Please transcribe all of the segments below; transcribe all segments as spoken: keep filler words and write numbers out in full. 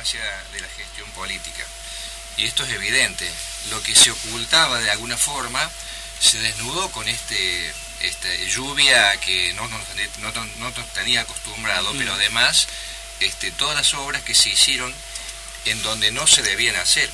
supremacía de la gestión política. Y esto es evidente. Lo que se ocultaba de alguna forma se desnudó con este esta lluvia que no nos, no, no, no nos tenía acostumbrado, mm. pero además este, todas las obras que se hicieron en donde no se debían hacer.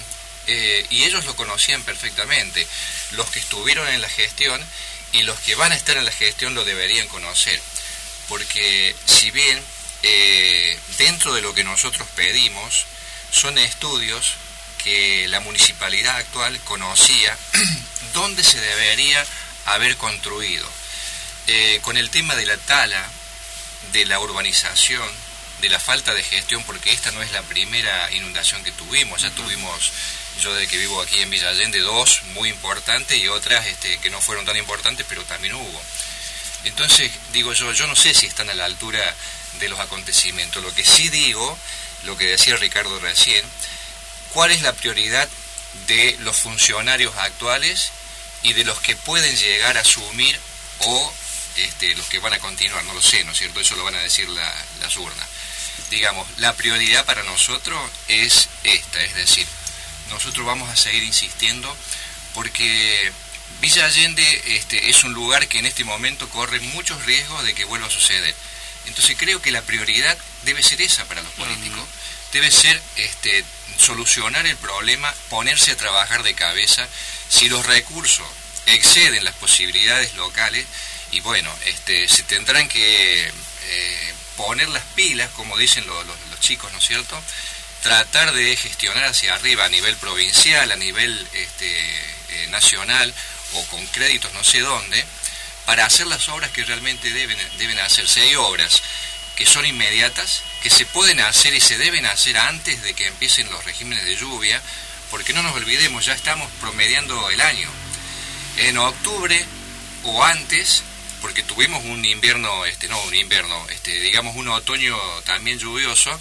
eh, y ellos lo conocían perfectamente. Los que estuvieron en la gestión y los que van a estar en la gestión lo deberían conocer. Porque si bien eh, dentro de lo que nosotros pedimos son estudios que la municipalidad actual conocía dónde se debería haber construido. Eh, con el tema de la tala, de la urbanización, de la falta de gestión, porque esta no es la primera inundación que tuvimos, ya tuvimos, yo desde que vivo aquí en Villa Allende, dos muy importantes y otras este, que no fueron tan importantes, pero también hubo. Entonces, digo yo, yo no sé si están a la altura de los acontecimientos. Lo que sí digo, lo que decía Ricardo recién, ¿cuál es la prioridad de los funcionarios actuales y de los que pueden llegar a asumir o este, los que van a continuar? No lo sé, ¿no es cierto? Eso lo van a decir la, las urnas. Digamos, la prioridad para nosotros es esta, es decir, nosotros vamos a seguir insistiendo porque Villa Allende este, es un lugar que en este momento corre muchos riesgos de que vuelva a suceder. Entonces creo que la prioridad debe ser esa para los políticos. Uh-huh. Debe ser este, solucionar el problema, ponerse a trabajar de cabeza. Si los recursos exceden las posibilidades locales, y bueno, este, se tendrán que eh, poner las pilas, como dicen los, los, los chicos, ¿no es cierto? Tratar de gestionar hacia arriba a nivel provincial, a nivel este, eh, nacional, o con créditos no sé dónde, para hacer las obras que realmente deben, deben hacerse. Hay obras que son inmediatas, que se pueden hacer y se deben hacer antes de que empiecen los regímenes de lluvia, porque no nos olvidemos, ya estamos promediando el año. En octubre o antes, porque tuvimos un invierno, este no un invierno, este digamos un otoño también lluvioso,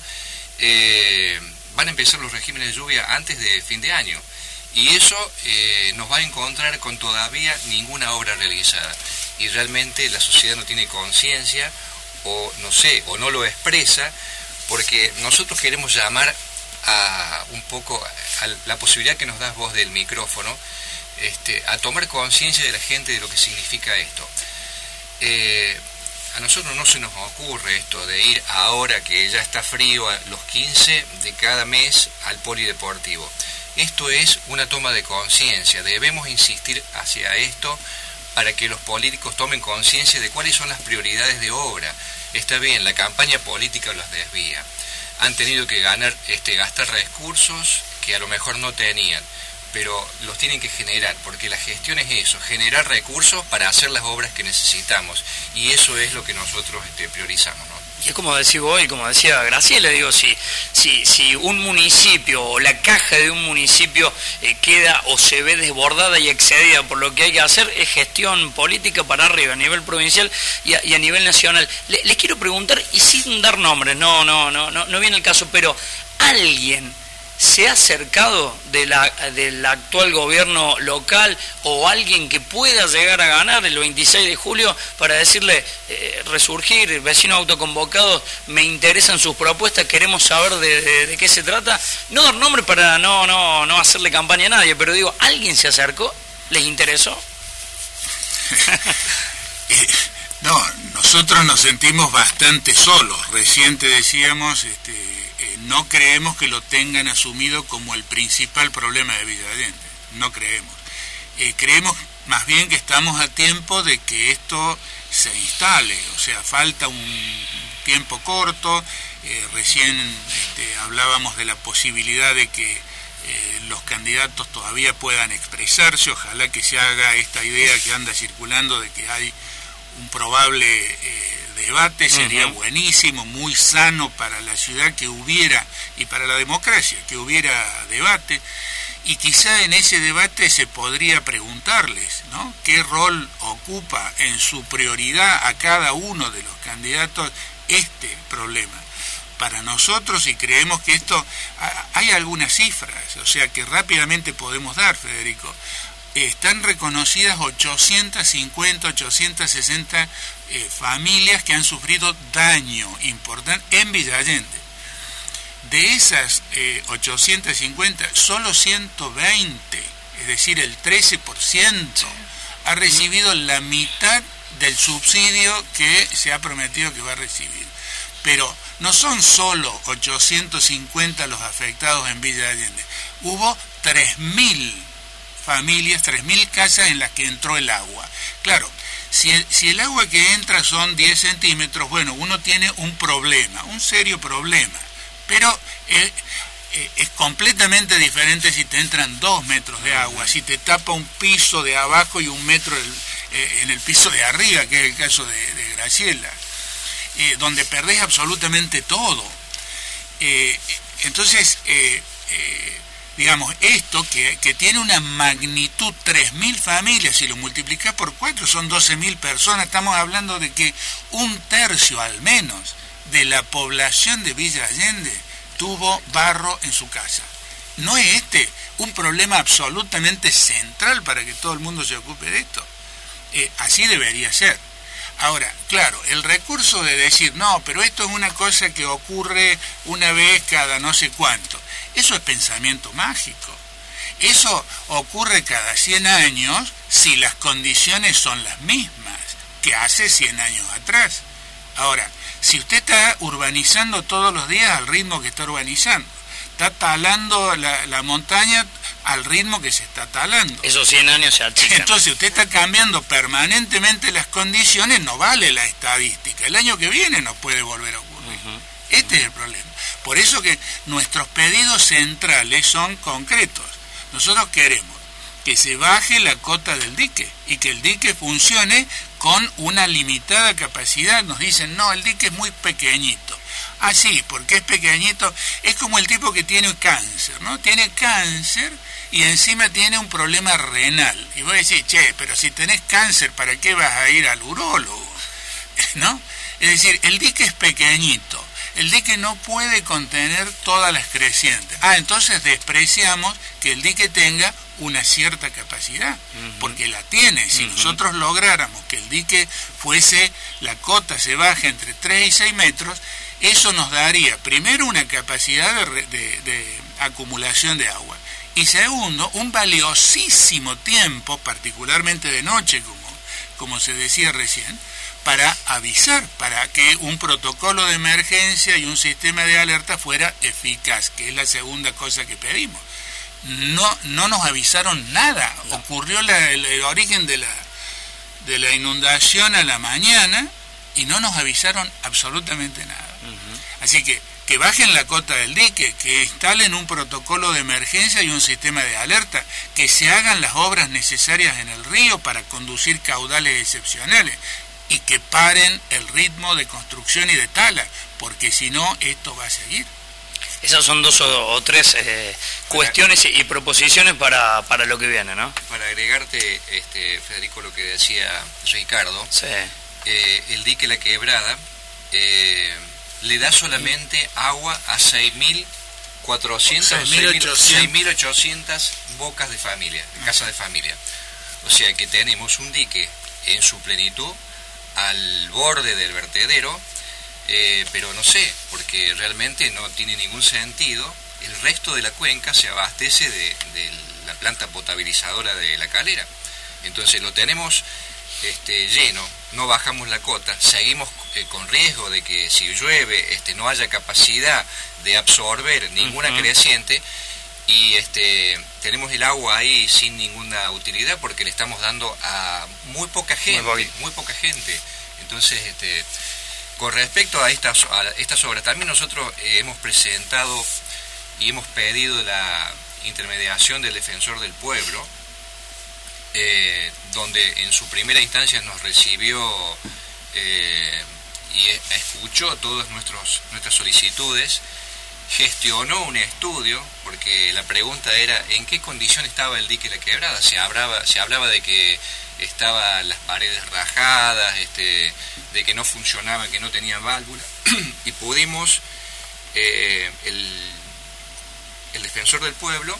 eh, van a empezar los regímenes de lluvia antes de fin de año. Y eso eh, nos va a encontrar con todavía ninguna obra realizada. Y realmente la sociedad no tiene conciencia, o no sé, o no lo expresa, porque nosotros queremos llamar a un poco a la posibilidad que nos das vos del micrófono, este, a tomar conciencia de la gente de lo que significa esto. Eh, a nosotros no se nos ocurre esto de ir ahora que ya está frío a los quince de cada mes al polideportivo. Esto es una toma de conciencia, debemos insistir hacia esto para que los políticos tomen conciencia de cuáles son las prioridades de obra. Está bien, la campaña política los desvía. Han tenido que ganar, este, gastar recursos que a lo mejor no tenían, pero los tienen que generar, porque la gestión es eso, generar recursos para hacer las obras que necesitamos, y eso es lo que nosotros este, priorizamos, ¿no? Y es como decía hoy, como decía Graciela, digo, si, si, si un municipio o la caja de un municipio eh, queda o se ve desbordada y excedida por lo que hay que hacer, es gestión política para arriba, a nivel provincial y a, y a nivel nacional. Le, les quiero preguntar, y sin dar nombres, no, no, no, no, no viene el caso, pero ¿alguien se ha acercado de la, del actual gobierno local o alguien que pueda llegar a ganar el veintiséis de julio para decirle, eh, resurgir, vecinos autoconvocados, me interesan sus propuestas, queremos saber de, de, de qué se trata? No dar nombre para no, no, no hacerle campaña a nadie, pero digo, ¿alguien se acercó? ¿Les interesó? eh, no, nosotros nos sentimos bastante solos. Recién te decíamos, este, Eh, no creemos que lo tengan asumido como el principal problema de Villa Allende, no creemos. Eh, creemos más bien que estamos a tiempo de que esto se instale, o sea, falta un tiempo corto. Eh, recién este, hablábamos de la posibilidad de que eh, los candidatos todavía puedan expresarse, ojalá que se haga esta idea que anda circulando de que hay un probable eh, debate, sería uh-huh. buenísimo, muy sano para la ciudad que hubiera, y para la democracia, que hubiera debate, y quizá en ese debate se podría preguntarles, ¿no?, qué rol ocupa en su prioridad a cada uno de los candidatos este problema. Para nosotros, y creemos que esto, hay algunas cifras, o sea, que rápidamente podemos dar, Federico. Están reconocidas ochocientas cincuenta, ochocientas sesenta eh, familias que han sufrido daño importante en Villa Allende. De esas eh, ochocientas cincuenta, solo ciento veinte, es decir, el trece por ciento, ha recibido la mitad del subsidio que se ha prometido que va a recibir. Pero no son solo ochocientos cincuenta los afectados en Villa Allende. Hubo tres mil familias, tres mil casas en las que entró el agua. Claro, si el, si el agua que entra son diez centímetros, bueno, uno tiene un problema, un serio problema. Pero eh, eh, es completamente diferente si te entran dos metros de agua, si te tapa un piso de abajo y un metro el, eh, en el piso de arriba, que es el caso de, de Graciela, eh, donde perdés absolutamente todo. Eh, entonces, eh, eh, digamos, esto que, que tiene una magnitud, tres mil familias, si lo multiplicás por cuatro son doce mil personas, estamos hablando de que un tercio al menos de la población de Villa Allende tuvo barro en su casa. ¿No es este un problema absolutamente central para que todo el mundo se ocupe de esto? Eh, así debería ser. Ahora, claro, el recurso de decir, no, pero esto es una cosa que ocurre una vez cada no sé cuánto, eso es pensamiento mágico. Eso ocurre cada cien años si las condiciones son las mismas que hace cien años atrás. Ahora, si usted está urbanizando todos los días al ritmo que está urbanizando, está talando la, la montaña al ritmo que se está talando. Esos cien años se achican. Entonces usted está cambiando permanentemente las condiciones, no vale la estadística. El año que viene no puede volver a ocurrir. Uh-huh. Este es el problema. Por eso que nuestros pedidos centrales son concretos. Nosotros queremos que se baje la cota del dique y que el dique funcione con una limitada capacidad. Nos dicen, no, el dique es muy pequeñito. Ah, sí, porque es pequeñito. Es como el tipo que tiene cáncer, ¿no? Tiene cáncer y encima tiene un problema renal. Y vos decís, che, pero si tenés cáncer, ¿para qué vas a ir al urólogo? ¿No? Es decir, el dique es pequeñito. El dique no puede contener todas las crecientes. Ah, entonces despreciamos que el dique tenga una cierta capacidad, uh-huh. porque la tiene. Si uh-huh. nosotros lográramos que el dique fuese, la cota se baje entre tres y seis metros, eso nos daría, primero, una capacidad de, de, de acumulación de agua, y segundo, un valiosísimo tiempo, particularmente de noche, como, como se decía recién, para avisar, para que un protocolo de emergencia y un sistema de alerta fuera eficaz, que es la segunda cosa que pedimos. No, no nos avisaron nada. No. Ocurrió la, el, el origen de la, de la inundación a la mañana y no nos avisaron absolutamente nada. Uh-huh. Así que que bajen la cota del dique, que instalen un protocolo de emergencia y un sistema de alerta, que se hagan las obras necesarias en el río para conducir caudales excepcionales, y que paren el ritmo de construcción y de tala, porque si no, esto va a seguir. Esas son dos o, o tres eh, cuestiones y, y proposiciones para, para lo que viene, ¿no? Para agregarte, este, Federico, lo que decía Ricardo, sí. eh, el dique La Quebrada eh, le da solamente agua a seis mil cuatrocientas o seis mil ochocientas bocas de familia, casas de familia. O sea que tenemos un dique en su plenitud al borde del vertedero, eh, pero no sé, porque realmente no tiene ningún sentido. El resto de la cuenca se abastece de, de la planta potabilizadora de La Calera. Entonces lo tenemos este, lleno, no bajamos la cota, seguimos eh, con riesgo de que si llueve este, no haya capacidad de absorber ninguna uh-huh. creciente, y este tenemos el agua ahí sin ninguna utilidad porque le estamos dando a muy poca gente, muy, muy poca gente. Entonces, este, con respecto a estas, a estas obras, también nosotros eh, hemos presentado y hemos pedido la intermediación del Defensor del Pueblo, eh, donde en su primera instancia nos recibió eh, y escuchó todas nuestros, nuestras solicitudes, gestionó un estudio, porque la pregunta era en qué condición estaba el dique La Quebrada. Se hablaba, se hablaba de que estaban las paredes rajadas, este, de que no funcionaba, que no tenía válvula, y pudimos, eh, el, el Defensor del Pueblo,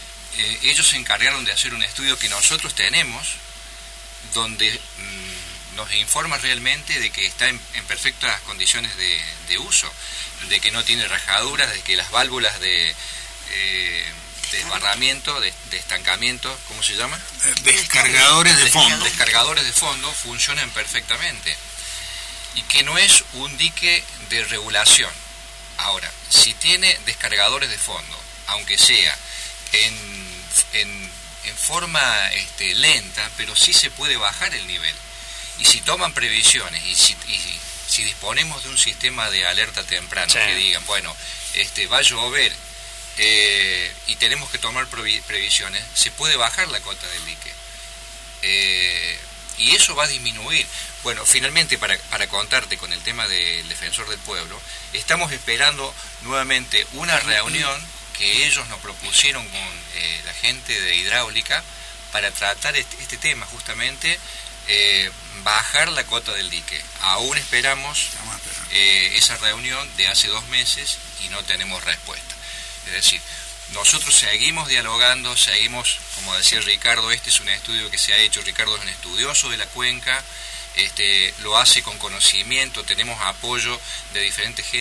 eh, ellos se encargaron de hacer un estudio que nosotros tenemos, donde mmm, nos informa realmente de que está en, en perfectas condiciones de, de uso, de que no tiene rajaduras, de que las válvulas de eh, desbarramiento, de, de estancamiento, ¿cómo se llama? Descargadores de fondo. Descargadores de fondo funcionan perfectamente y que no es un dique de regulación. Ahora, si tiene descargadores de fondo, aunque sea en, en, en forma este, lenta, pero sí se puede bajar el nivel. Y si toman previsiones y si, y si disponemos de un sistema de alerta temprano, sí, que digan, bueno, este va a llover eh, y tenemos que tomar previsiones, se puede bajar la cota del dique. Eh, y eso va a disminuir. Bueno, finalmente, para, para contarte con el tema del Defensor del Pueblo, estamos esperando nuevamente una reunión que ellos nos propusieron con eh, la gente de hidráulica para tratar este, este tema, justamente eh, bajar la cota del dique. Aún esperamos eh, esa reunión de hace dos meses y no tenemos respuesta. Es decir, nosotros seguimos dialogando, seguimos, como decía Ricardo, este es un estudio que se ha hecho, Ricardo es un estudioso de la cuenca, este, lo hace con conocimiento, tenemos apoyo de diferentes gente.